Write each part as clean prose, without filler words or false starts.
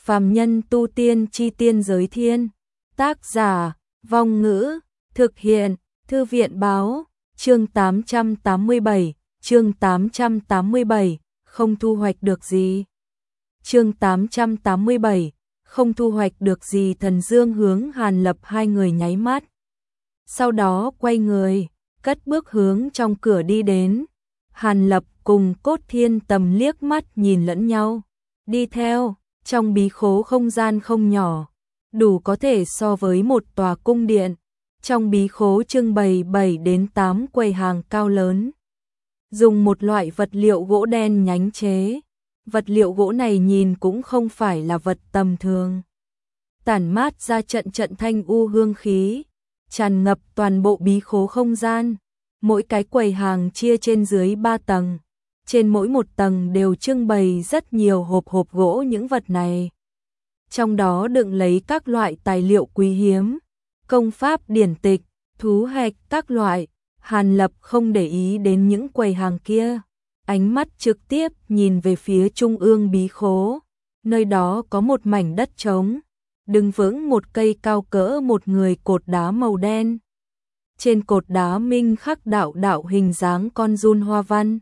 Phàm nhân tu tiên chi tiên giới thiên. Tác giả, Vong Ngữ, thực hiện, Thư viện báo, chương 887, chương 887, không thu hoạch được gì. Chương 887, không thu hoạch được gì. Thần Dương hướng Hàn Lập hai người nháy mắt. Sau đó quay người, cất bước hướng trong cửa đi đến. Hàn Lập cùng Cốt Thiên Tầm liếc mắt nhìn lẫn nhau, đi theo. Trong bí khố không gian không nhỏ, đủ có thể so với một tòa cung điện. Trong bí khố trưng bày 7 đến 8 quầy hàng cao lớn, dùng một loại vật liệu gỗ đen nhánh chế. Vật liệu gỗ này nhìn cũng không phải là vật tầm thường, tản mát ra trận trận thanh u hương khí, tràn ngập toàn bộ bí khố không gian. Mỗi cái quầy hàng chia trên dưới 3 tầng. Trên mỗi một tầng đều trưng bày rất nhiều hộp gỗ. Những vật này trong đó đựng lấy các loại tài liệu quý hiếm, công pháp điển tịch, thú hạch các loại. Hàn Lập không để ý đến những quầy hàng kia, ánh mắt trực tiếp nhìn về phía trung ương bí khố. Nơi đó có một mảnh đất trống, đứng vững một cây cao cỡ một người cột đá màu đen. Trên cột đá minh khắc đạo đạo hình dáng con giun hoa văn.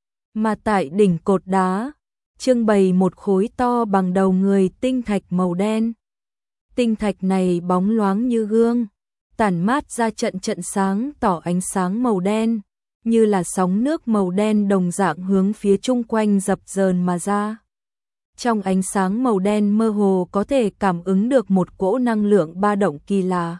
Mà tại đỉnh cột đá, trưng bày một khối to bằng đầu người tinh thạch màu đen. Tinh thạch này bóng loáng như gương, tản mát ra trận trận sáng tỏ ánh sáng màu đen, như là sóng nước màu đen đồng dạng hướng phía chung quanh dập dờn mà ra. Trong ánh sáng màu đen mơ hồ có thể cảm ứng được một cỗ năng lượng ba động kỳ lạ.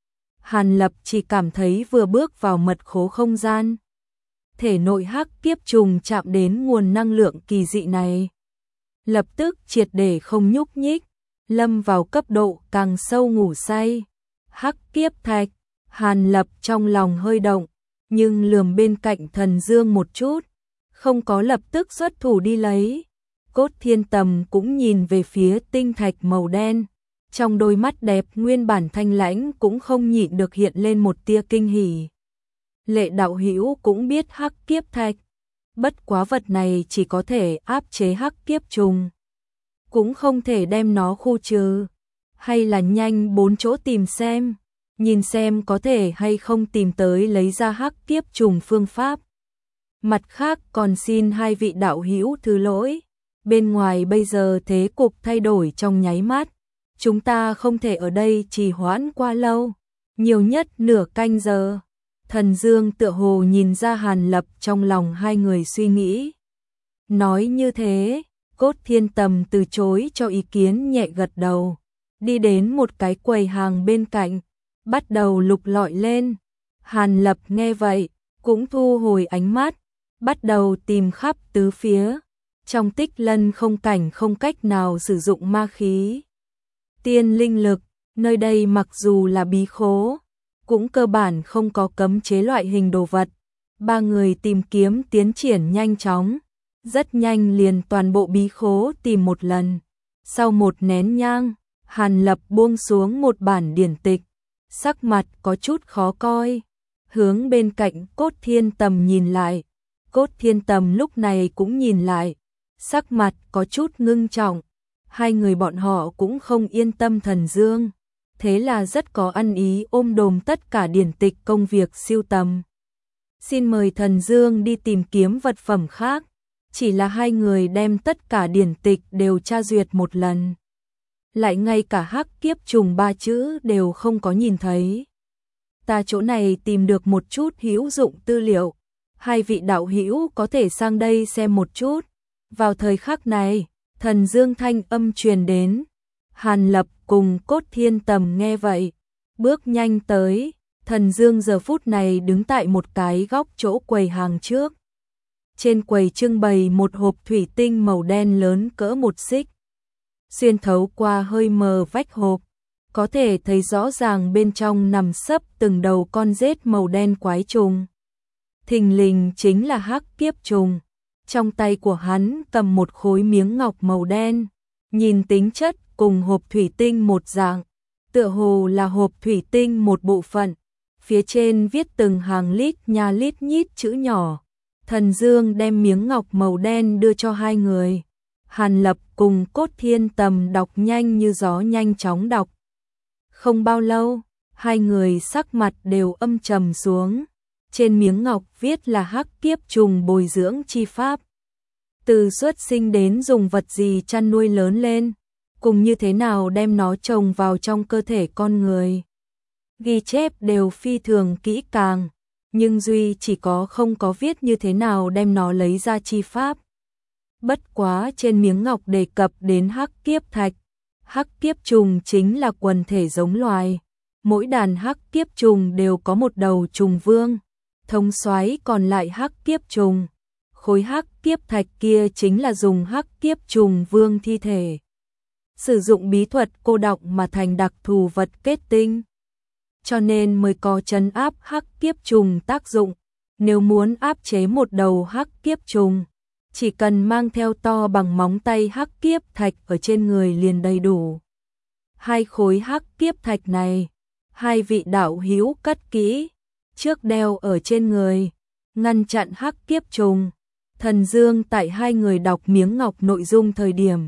Hàn Lập chỉ cảm thấy vừa bước vào mật khố không gian, thể nội hắc kiếp trùng chạm đến nguồn năng lượng kỳ dị này, lập tức triệt để không nhúc nhích, lâm vào cấp độ càng sâu ngủ say. Hắc kiếp thạch. Hàn Lập trong lòng hơi động, nhưng lườm bên cạnh Thần Dương một chút, không có lập tức xuất thủ đi lấy. Cốt Thiên Tầm cũng nhìn về phía tinh thạch màu đen, trong đôi mắt đẹp nguyên bản thanh lãnh cũng không nhịn được hiện lên một tia kinh hỉ. Lệ đạo hữu cũng biết hắc kiếp thạch, bất quá vật này chỉ có thể áp chế hắc kiếp trùng, cũng không thể đem nó khu trừ. Hay là nhanh 4 chỗ tìm xem, nhìn xem có thể hay không tìm tới lấy ra hắc kiếp trùng phương pháp. Mặt khác còn xin hai vị đạo hữu thứ lỗi, bên ngoài bây giờ thế cục thay đổi trong nháy mắt, chúng ta không thể ở đây trì hoãn quá lâu, nhiều nhất nửa canh giờ. Thần Dương tựa hồ nhìn ra Hàn Lập trong lòng hai người suy nghĩ. Nói như thế, Cốt Thiên Tầm từ chối cho ý kiến, nhẹ gật đầu, đi đến một cái quầy hàng bên cạnh, bắt đầu lục lọi lên. Hàn Lập nghe vậy, cũng thu hồi ánh mắt, bắt đầu tìm khắp tứ phía. Trong Tích Lân không cảnh không cách nào sử dụng ma khí, tiên linh lực, nơi đây mặc dù là bí khố, cũng cơ bản không có cấm chế loại hình đồ vật. Ba người tìm kiếm tiến triển nhanh chóng, rất nhanh liền toàn bộ bí khố tìm một lần. Sau một nén nhang, Hàn Lập buông xuống một bản điển tịch, sắc mặt có chút khó coi, hướng bên cạnh Cốt Thiên Tầm nhìn lại. Cốt Thiên Tầm lúc này cũng nhìn lại, sắc mặt có chút ngưng trọng. Hai người bọn họ cũng không yên tâm Thần Dương, thế là rất có ăn ý ôm đồm tất cả điển tịch công việc siêu tầm. Xin mời Thần Dương đi tìm kiếm vật phẩm khác. Chỉ là hai người đem tất cả điển tịch đều tra duyệt một lần, lại ngay cả hắc kiếp trùng 3 chữ đều không có nhìn thấy. Ta chỗ này tìm được một chút hữu dụng tư liệu, hai vị đạo hữu có thể sang đây xem một chút. Vào thời khắc này, Thần Dương thanh âm truyền đến. Hàn Lập cùng Cốt Thiên Tầm nghe vậy, bước nhanh tới. Thần Dương giờ phút này đứng tại một cái góc chỗ quầy hàng trước. Trên quầy trưng bày một hộp thủy tinh màu đen lớn cỡ một xích. Xuyên thấu qua hơi mờ vách hộp, có thể thấy rõ ràng bên trong nằm sấp từng đầu con rết màu đen quái trùng. Thình lình chính là hắc kiếp trùng. Trong tay của hắn cầm một khối miếng ngọc màu đen, nhìn tính chất cùng hộp thủy tinh một dạng, tựa hồ là hộp thủy tinh một bộ phận. Phía trên viết từng hàng lít nhít chữ nhỏ. Thần Dương đem miếng ngọc màu đen đưa cho hai người. Hàn Lập cùng Cốt Thiên Tầm đọc nhanh như gió nhanh chóng đọc. Không bao lâu, hai người sắc mặt đều âm trầm xuống. Trên miếng ngọc viết là hắc kiếp trùng bồi dưỡng chi pháp. Từ xuất sinh đến dùng vật gì chăn nuôi lớn lên, cùng như thế nào đem nó trồng vào trong cơ thể con người. Ghi chép đều phi thường kỹ càng, nhưng duy chỉ có không có viết như thế nào đem nó lấy ra chi pháp. Bất quá trên miếng ngọc đề cập đến hắc kiếp thạch. Hắc kiếp trùng chính là quần thể giống loài. Mỗi đàn hắc kiếp trùng đều có một đầu trùng vương, thống soái còn lại hắc kiếp trùng. Khối hắc kiếp thạch kia chính là dùng hắc kiếp trùng vương thi thể. Sử dụng bí thuật cô đọng mà thành đặc thù vật kết tinh. Cho nên mới có trấn áp hắc kiếp trùng tác dụng. Nếu muốn áp chế một đầu hắc kiếp trùng, chỉ cần mang theo to bằng móng tay hắc kiếp thạch ở trên người liền đầy đủ. Hai khối hắc kiếp thạch này, hai vị đạo hữu cất kỹ, trước đeo ở trên người, ngăn chặn hắc kiếp trùng. Thần Dương tại hai người đọc miếng ngọc nội dung thời điểm,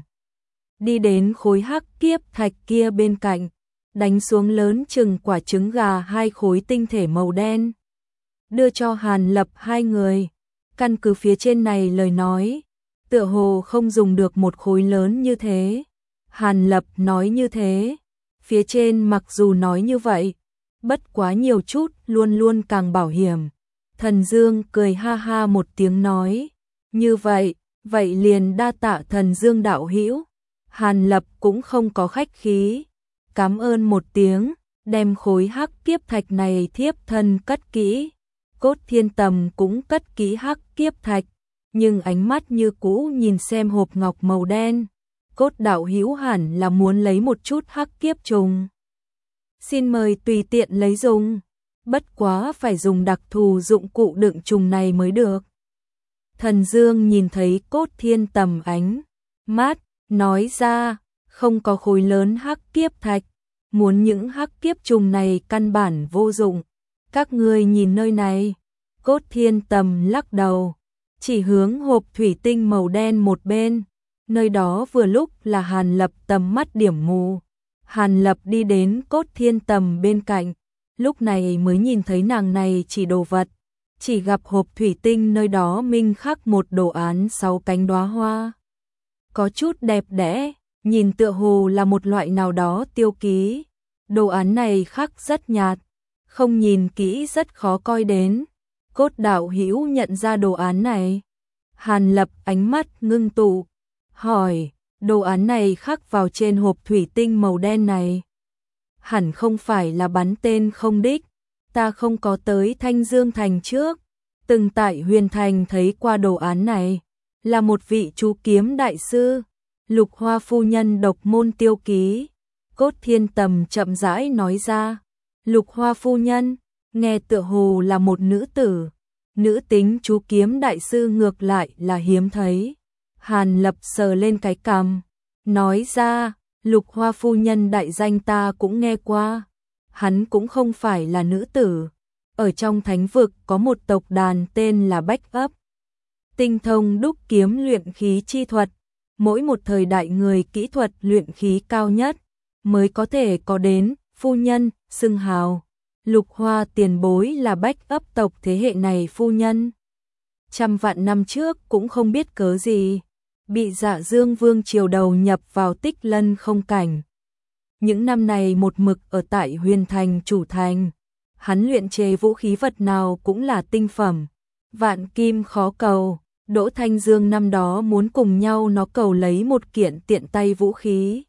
đi đến khối hắc kiếp thạch kia bên cạnh, đánh xuống lớn chừng quả trứng gà hai khối tinh thể màu đen, đưa cho Hàn Lập hai người. Căn cứ phía trên này lời nói, tựa hồ không dùng được một khối lớn như thế. Hàn Lập nói như thế, phía trên mặc dù nói như vậy, bất quá nhiều chút luôn luôn càng bảo hiểm. Thần Dương cười ha ha một tiếng nói, như vậy, vậy liền đa tạ Thần Dương đạo hữu. Hàn Lập cũng không có khách khí, cảm ơn một tiếng, đem khối hắc kiếp thạch này thiếp thân cất kỹ. Cốt Thiên Tầm cũng cất kỹ hắc kiếp thạch, nhưng ánh mắt như cũ nhìn xem hộp ngọc màu đen. Cốt đạo hữu hẳn là muốn lấy một chút hắc kiếp trùng. Xin mời tùy tiện lấy dùng, bất quá phải dùng đặc thù dụng cụ đựng trùng này mới được. Thần Dương nhìn thấy Cốt Thiên Tầm ánh mắt, nói ra, không có khối lớn hắc kiếp thạch, muốn những hắc kiếp trùng này căn bản vô dụng. Các ngươi nhìn nơi này. Cốt Thiên Tầm lắc đầu, chỉ hướng hộp thủy tinh màu đen một bên. Nơi đó vừa lúc là Hàn Lập tầm mắt điểm mù. Hàn Lập đi đến Cốt Thiên Tầm bên cạnh, lúc này mới nhìn thấy nàng này chỉ đồ vật. Chỉ gặp hộp thủy tinh nơi đó minh khắc một đồ án 6 cánh đóa hoa. Có chút đẹp đẽ, nhìn tựa hồ là một loại nào đó tiêu ký. Đồ án này khắc rất nhạt, không nhìn kỹ rất khó coi đến. Cốt đạo hữu nhận ra đồ án này. Hàn Lập ánh mắt ngưng tụ, hỏi, đồ án này khắc vào trên hộp thủy tinh màu đen này. Hẳn không phải là bắn tên không đích. Ta không có tới Thanh Dương Thành trước, từng tại Huyền Thành thấy qua đồ án này. Là một vị chú kiếm đại sư, Lục Hoa phu nhân độc môn tiêu ký. Cốt Thiên Tầm chậm rãi nói ra. Lục Hoa phu nhân, nghe tựa hồ là một nữ tử. Nữ tính chú kiếm đại sư ngược lại là hiếm thấy. Hàn Lập sờ lên cái cằm, nói ra, Lục Hoa phu nhân đại danh ta cũng nghe qua. Hắn cũng không phải là nữ tử. Ở trong thánh vực có một tộc đàn tên là Bách Ấp. Tinh thông đúc kiếm luyện khí chi thuật. Mỗi một thời đại người kỹ thuật luyện khí cao nhất mới có thể có đến phu nhân, xưng hào. Lục Hoa tiền bối là Bách Ấp tộc thế hệ này phu nhân. Trăm vạn năm trước cũng không biết cớ gì, bị Dạ Dương Vương triều đầu nhập vào Tích Lân không cảnh. Những năm này một mực ở tại Huyền Thành chủ thành, hắn luyện chế vũ khí vật nào cũng là tinh phẩm, vạn kim khó cầu. Đỗ Thanh Dương năm đó muốn cùng nhau nó cầu lấy một kiện tiện tay vũ khí,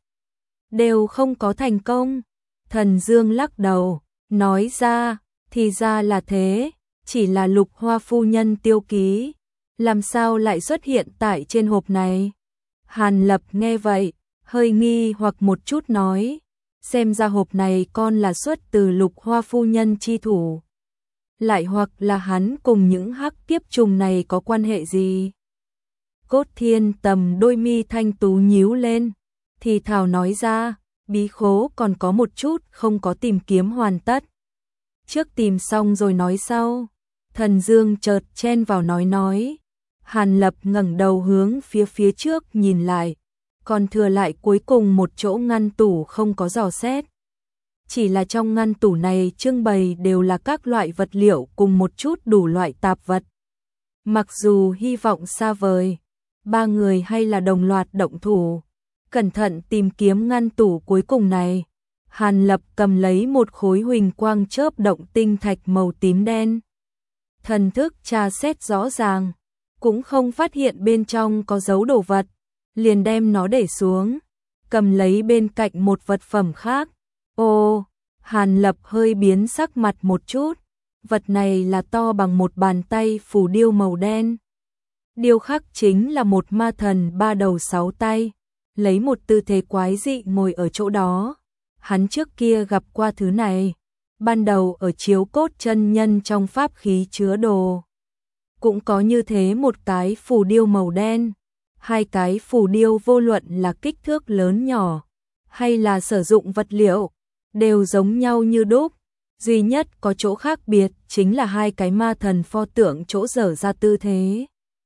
đều không có thành công. Thần Dương lắc đầu, nói ra, thì ra là thế, chỉ là Lục Hoa phu nhân tiêu ký, làm sao lại xuất hiện tại trên hộp này. Hàn Lập nghe vậy, hơi nghi hoặc một chút nói, xem ra hộp này con là xuất từ Lục Hoa phu nhân chi thủ. Lại hoặc là hắn cùng những hắc kiếp trùng này có quan hệ gì? Cốt Thiên Tầm đôi mi thanh tú nhíu lên, thì thào nói ra, bí khố còn có một chút không có tìm kiếm hoàn tất. Trước tìm xong rồi nói sau. Thần Dương chợt chen vào nói, Hàn Lập ngẩng đầu hướng phía trước nhìn lại, còn thừa lại cuối cùng một chỗ ngăn tủ không có dò xét. Chỉ là trong ngăn tủ này trưng bày đều là các loại vật liệu cùng một chút đủ loại tạp vật. Mặc dù hy vọng xa vời, ba người hay là đồng loạt động thủ, cẩn thận tìm kiếm ngăn tủ cuối cùng này. Hàn Lập cầm lấy một khối huỳnh quang chớp động tinh thạch màu tím đen. Thần thức tra xét rõ ràng, cũng không phát hiện bên trong có dấu đồ vật, liền đem nó để xuống, cầm lấy bên cạnh một vật phẩm khác. Ô, Hàn Lập hơi biến sắc mặt một chút, vật này là to bằng một bàn tay phù điêu màu đen. Điêu khắc chính là một ma thần ba đầu sáu tay, lấy một tư thế quái dị ngồi ở chỗ đó. Hắn trước kia gặp qua thứ này, ban đầu ở chiếu cốt chân nhân trong pháp khí chứa đồ. Cũng có như thế một cái phù điêu màu đen, hai cái phù điêu vô luận là kích thước lớn nhỏ, hay là sử dụng vật liệu, đều giống nhau như đúc. Duy nhất có chỗ khác biệt chính là hai cái ma thần pho tượng chỗ dở ra tư thế.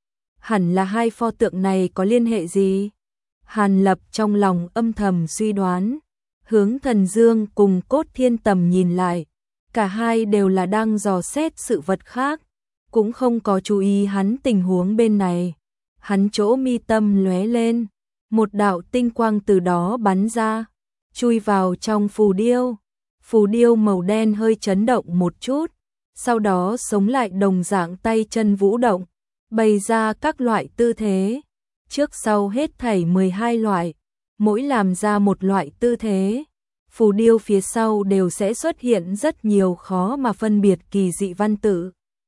Hẳn là hai pho tượng này có liên hệ gì? Hàn Lập trong lòng âm thầm suy đoán, hướng Thần Dương cùng Cốt Thiên Tầm nhìn lại, cả hai đều là đang dò xét sự vật khác, cũng không có chú ý hắn tình huống bên này. Hắn chỗ mi tâm lóe lên, một đạo tinh quang từ đó bắn ra, chui vào trong phù điêu. Phù điêu màu đen hơi chấn động một chút, sau đó sống lại đồng dạng tay chân vũ động, bày ra các loại tư thế, trước sau hết thảy 12 loại, mỗi làm ra một loại tư thế, phù điêu phía sau đều sẽ xuất hiện rất nhiều khó mà phân biệt kỳ dị văn tự.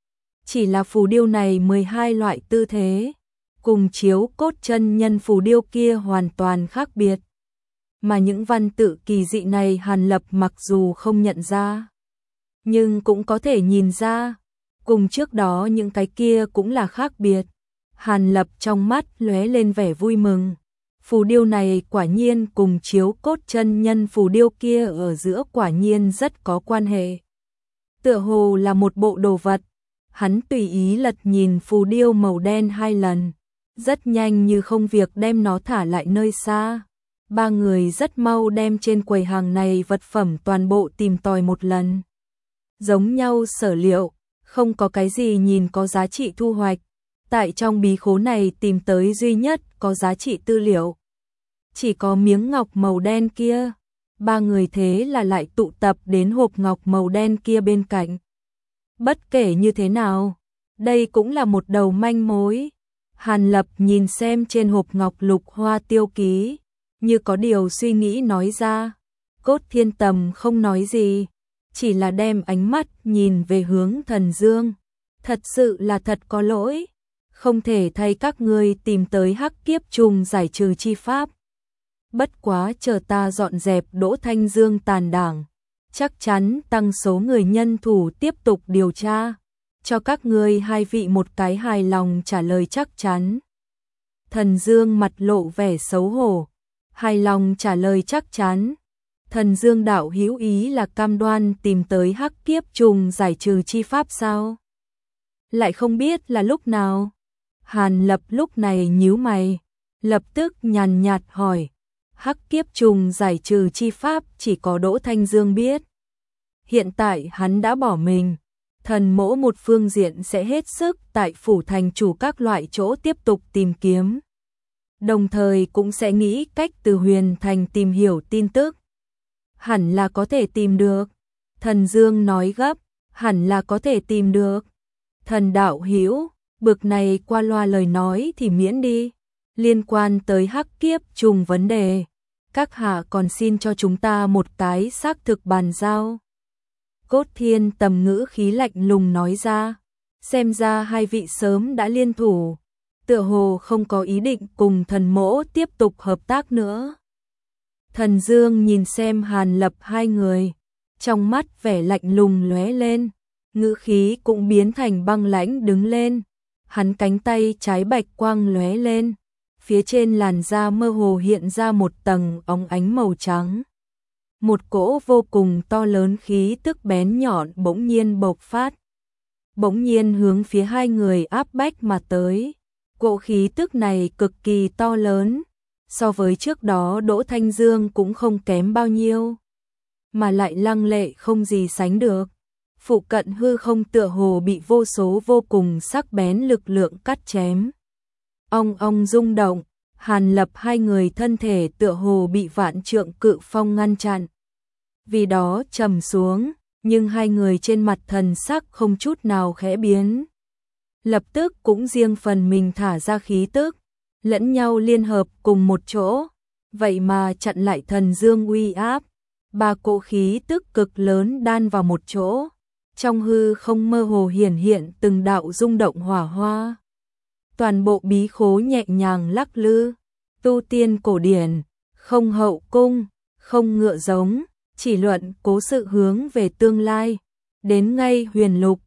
Chỉ là phù điêu này 12 loại tư thế, cùng chiếu cốt chân nhân phù điêu kia hoàn toàn khác biệt. Mà những văn tự kỳ dị này Hàn Lập mặc dù không nhận ra, nhưng cũng có thể nhìn ra, cùng trước đó những cái kia cũng là khác biệt. Hàn Lập trong mắt lóe lên vẻ vui mừng. Phù điêu này quả nhiên cùng chiếu cốt chân nhân phù điêu kia ở giữa quả nhiên rất có quan hệ. Tựa hồ là một bộ đồ vật. Hắn tùy ý lật nhìn phù điêu màu đen 2 lần, rất nhanh như không việc đem nó thả lại nơi xa. Ba người rất mau đem trên quầy hàng này vật phẩm toàn bộ tìm tòi một lần. Giống nhau sở liệu, không có cái gì nhìn có giá trị thu hoạch. Tại trong bí khố này tìm tới duy nhất có giá trị tư liệu, chỉ có miếng ngọc màu đen kia. Ba người thế là lại tụ tập đến hộp ngọc màu đen kia bên cạnh. Bất kể như thế nào, đây cũng là một đầu manh mối. Hàn Lập nhìn xem trên hộp ngọc lục hoa tiêu ký, như có điều suy nghĩ nói ra. Cốt Thiên Tầm không nói gì, chỉ là đem ánh mắt nhìn về hướng Thần Dương. Thật sự là thật có lỗi, không thể thay các ngươi tìm tới hắc kiếp trùng giải trừ chi pháp. Bất quá chờ ta dọn dẹp Đỗ Thanh Dương tàn đảng, chắc chắn tăng số người nhân thủ tiếp tục điều tra, cho các ngươi hai vị một cái hài lòng trả lời chắc chắn. Thần Dương mặt lộ vẻ xấu hổ, hài lòng trả lời chắc chắn. Thần Dương đạo hữu ý là cam đoan tìm tới hắc kiếp trùng giải trừ chi pháp sao? Lại không biết là lúc nào. Hàn Lập lúc này nhíu mày, lập tức nhàn nhạt hỏi, hắc kiếp trùng giải trừ chi pháp chỉ có Đỗ Thanh Dương biết. Hiện tại hắn đã bỏ mình, thần mỗ một phương diện sẽ hết sức tại phủ thành chủ các loại chỗ tiếp tục tìm kiếm. Đồng thời cũng sẽ nghĩ cách từ Huyền Thành tìm hiểu tin tức. Hẳn là có thể tìm được. Thần Dương nói gấp, hẳn là có thể tìm được. Thần đạo hữu, bực này qua loa lời nói thì miễn đi. Liên quan tới hắc kiếp trùng vấn đề, các hạ còn xin cho chúng ta một cái xác thực bàn giao. Cốt Thiên Tầm ngữ khí lạnh lùng nói ra, xem ra hai vị sớm đã liên thủ, tựa hồ không có ý định cùng thần mỗ tiếp tục hợp tác nữa. Thần Dương nhìn xem Hàn Lập hai người, trong mắt vẻ lạnh lùng lóe lên, ngữ khí cũng biến thành băng lãnh đứng lên. Hắn cánh tay trái bạch quang lóe lên, phía trên làn da mơ hồ hiện ra một tầng óng ánh màu trắng. Một cỗ vô cùng to lớn khí tức bén nhọn bỗng nhiên bộc phát, bỗng nhiên hướng phía hai người áp bách mà tới. Cỗ khí tức này cực kỳ to lớn, so với trước đó Đỗ Thanh Dương cũng không kém bao nhiêu, mà lại lăng lệ không gì sánh được. Phụ cận hư không tựa hồ bị vô số vô cùng sắc bén lực lượng cắt chém. Ong ong rung động, Hàn Lập hai người thân thể tựa hồ bị vạn trượng cự phong ngăn chặn. Vì đó trầm xuống, nhưng hai người trên mặt thần sắc không chút nào khẽ biến. Lập tức cũng riêng phần mình thả ra khí tức, lẫn nhau liên hợp cùng một chỗ, vậy mà chặn lại thần dương uy áp. Ba cỗ khí tức cực lớn đan vào một chỗ, trong hư không mơ hồ hiển hiện từng đạo rung động hỏa hoa. Toàn bộ bí khố nhẹ nhàng lắc lư, tu tiên cổ điển, không hậu cung, không ngựa giống, chỉ luận cố sự hướng về tương lai, đến ngay huyền lục,